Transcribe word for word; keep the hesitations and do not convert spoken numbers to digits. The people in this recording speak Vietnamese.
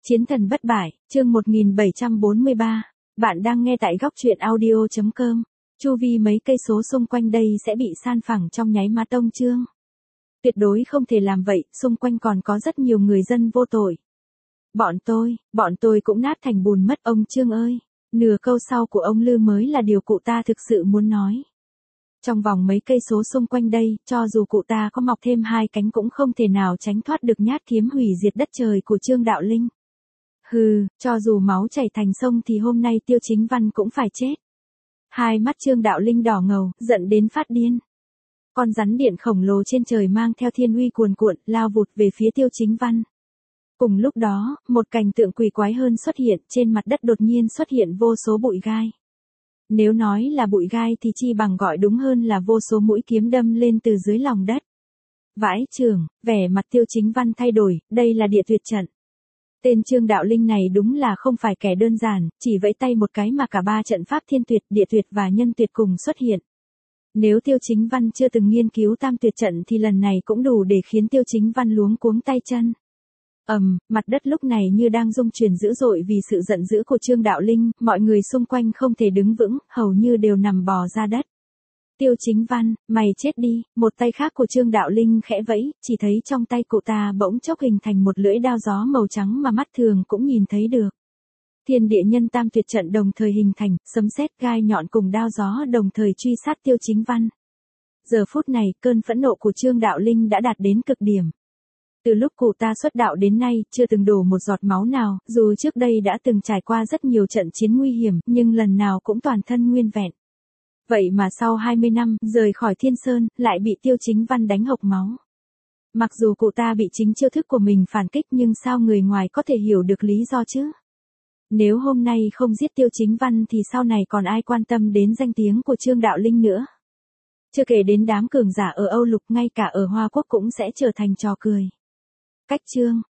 Chiến thần bất bại, chương một nghìn bảy trăm bốn mươi ba. Bạn đang nghe tại góc truyện audio chấm com. Chu vi mấy cây số xung quanh đây sẽ bị san phẳng trong nháy mắt ông Trương. Tuyệt đối không thể làm vậy, xung quanh còn có rất nhiều người dân vô tội. Bọn tôi, bọn tôi cũng nát thành bùn mất ông Trương ơi. Nửa câu sau của ông Lư mới là điều cụ ta thực sự muốn nói. Trong vòng mấy cây số xung quanh đây, cho dù cụ ta có mọc thêm hai cánh cũng không thể nào tránh thoát được nhát kiếm hủy diệt đất trời của Trương Đạo Linh. Hừ, cho dù máu chảy thành sông thì hôm nay Tiêu Chính Văn cũng phải chết. Hai mắt Trương Đạo Linh đỏ ngầu, giận đến phát điên. Con rắn điện khổng lồ trên trời mang theo thiên uy cuồn cuộn, lao vụt về phía Tiêu Chính Văn. Cùng lúc đó, một cảnh tượng quỷ quái hơn xuất hiện, trên mặt đất đột nhiên xuất hiện vô số bụi gai. Nếu nói là bụi gai thì chi bằng gọi đúng hơn là vô số mũi kiếm đâm lên từ dưới lòng đất. Vãi chưởng, vẻ mặt Tiêu Chính Văn thay đổi, đây là địa tuyệt trận. Tên Trương Đạo Linh này đúng là không phải kẻ đơn giản, chỉ vẫy tay một cái mà cả ba trận pháp thiên tuyệt, địa tuyệt và nhân tuyệt cùng xuất hiện. Nếu Tiêu Chính Văn chưa từng nghiên cứu tam tuyệt trận thì lần này cũng đủ để khiến Tiêu Chính Văn luống cuống tay chân. Ầm, um, mặt đất lúc này như đang rung chuyển dữ dội vì sự giận dữ của Trương Đạo Linh, mọi người xung quanh không thể đứng vững, hầu như đều nằm bò ra đất. Tiêu Chính Văn, mày chết đi, một tay khác của Trương Đạo Linh khẽ vẫy, chỉ thấy trong tay cụ ta bỗng chốc hình thành một lưỡi đao gió màu trắng mà mắt thường cũng nhìn thấy được. Thiên địa nhân tam tuyệt trận đồng thời hình thành, sấm sét gai nhọn cùng đao gió đồng thời truy sát Tiêu Chính Văn. Giờ phút này, cơn phẫn nộ của Trương Đạo Linh đã đạt đến cực điểm. Từ lúc cụ ta xuất đạo đến nay, chưa từng đổ một giọt máu nào, dù trước đây đã từng trải qua rất nhiều trận chiến nguy hiểm, nhưng lần nào cũng toàn thân nguyên vẹn. Vậy mà sau hai mươi năm, rời khỏi Thiên Sơn, lại bị Tiêu Chính Văn đánh hộc máu. Mặc dù cụ ta bị chính chiêu thức của mình phản kích nhưng sao người ngoài có thể hiểu được lý do chứ? Nếu hôm nay không giết Tiêu Chính Văn thì sau này còn ai quan tâm đến danh tiếng của Trương Đạo Linh nữa? Chưa kể đến đám cường giả ở Âu Lục, ngay cả ở Hoa Quốc cũng sẽ trở thành trò cười. Cách Trương,